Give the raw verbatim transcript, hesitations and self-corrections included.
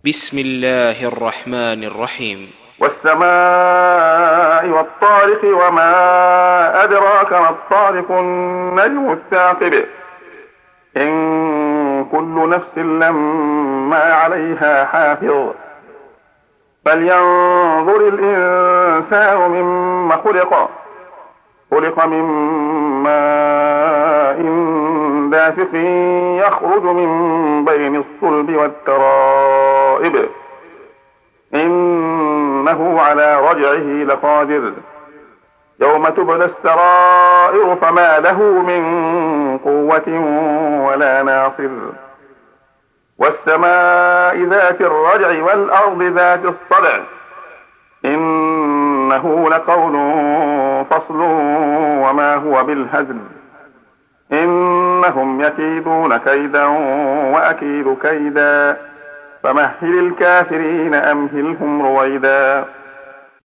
بسم الله الرحمن الرحيم. والسماء والطارق وما أدراك ما الطارق النجم الثاقب إن كل نفس لما عليها حافظ فلينظر الإنسان مما خلق خلق من ماء دافق يخرج من بين الصلب والترائب إنه على رجعه لقادر يوم تبلى السرائر فما له من قوة ولا ناصر والسماء ذات الرجع والأرض ذات الصدع إنه لقول فصل وما هو بالهزل إنهم يكيدون كيدا وأكيد كيدا فمهل الكافرين أمهلهم رويدا.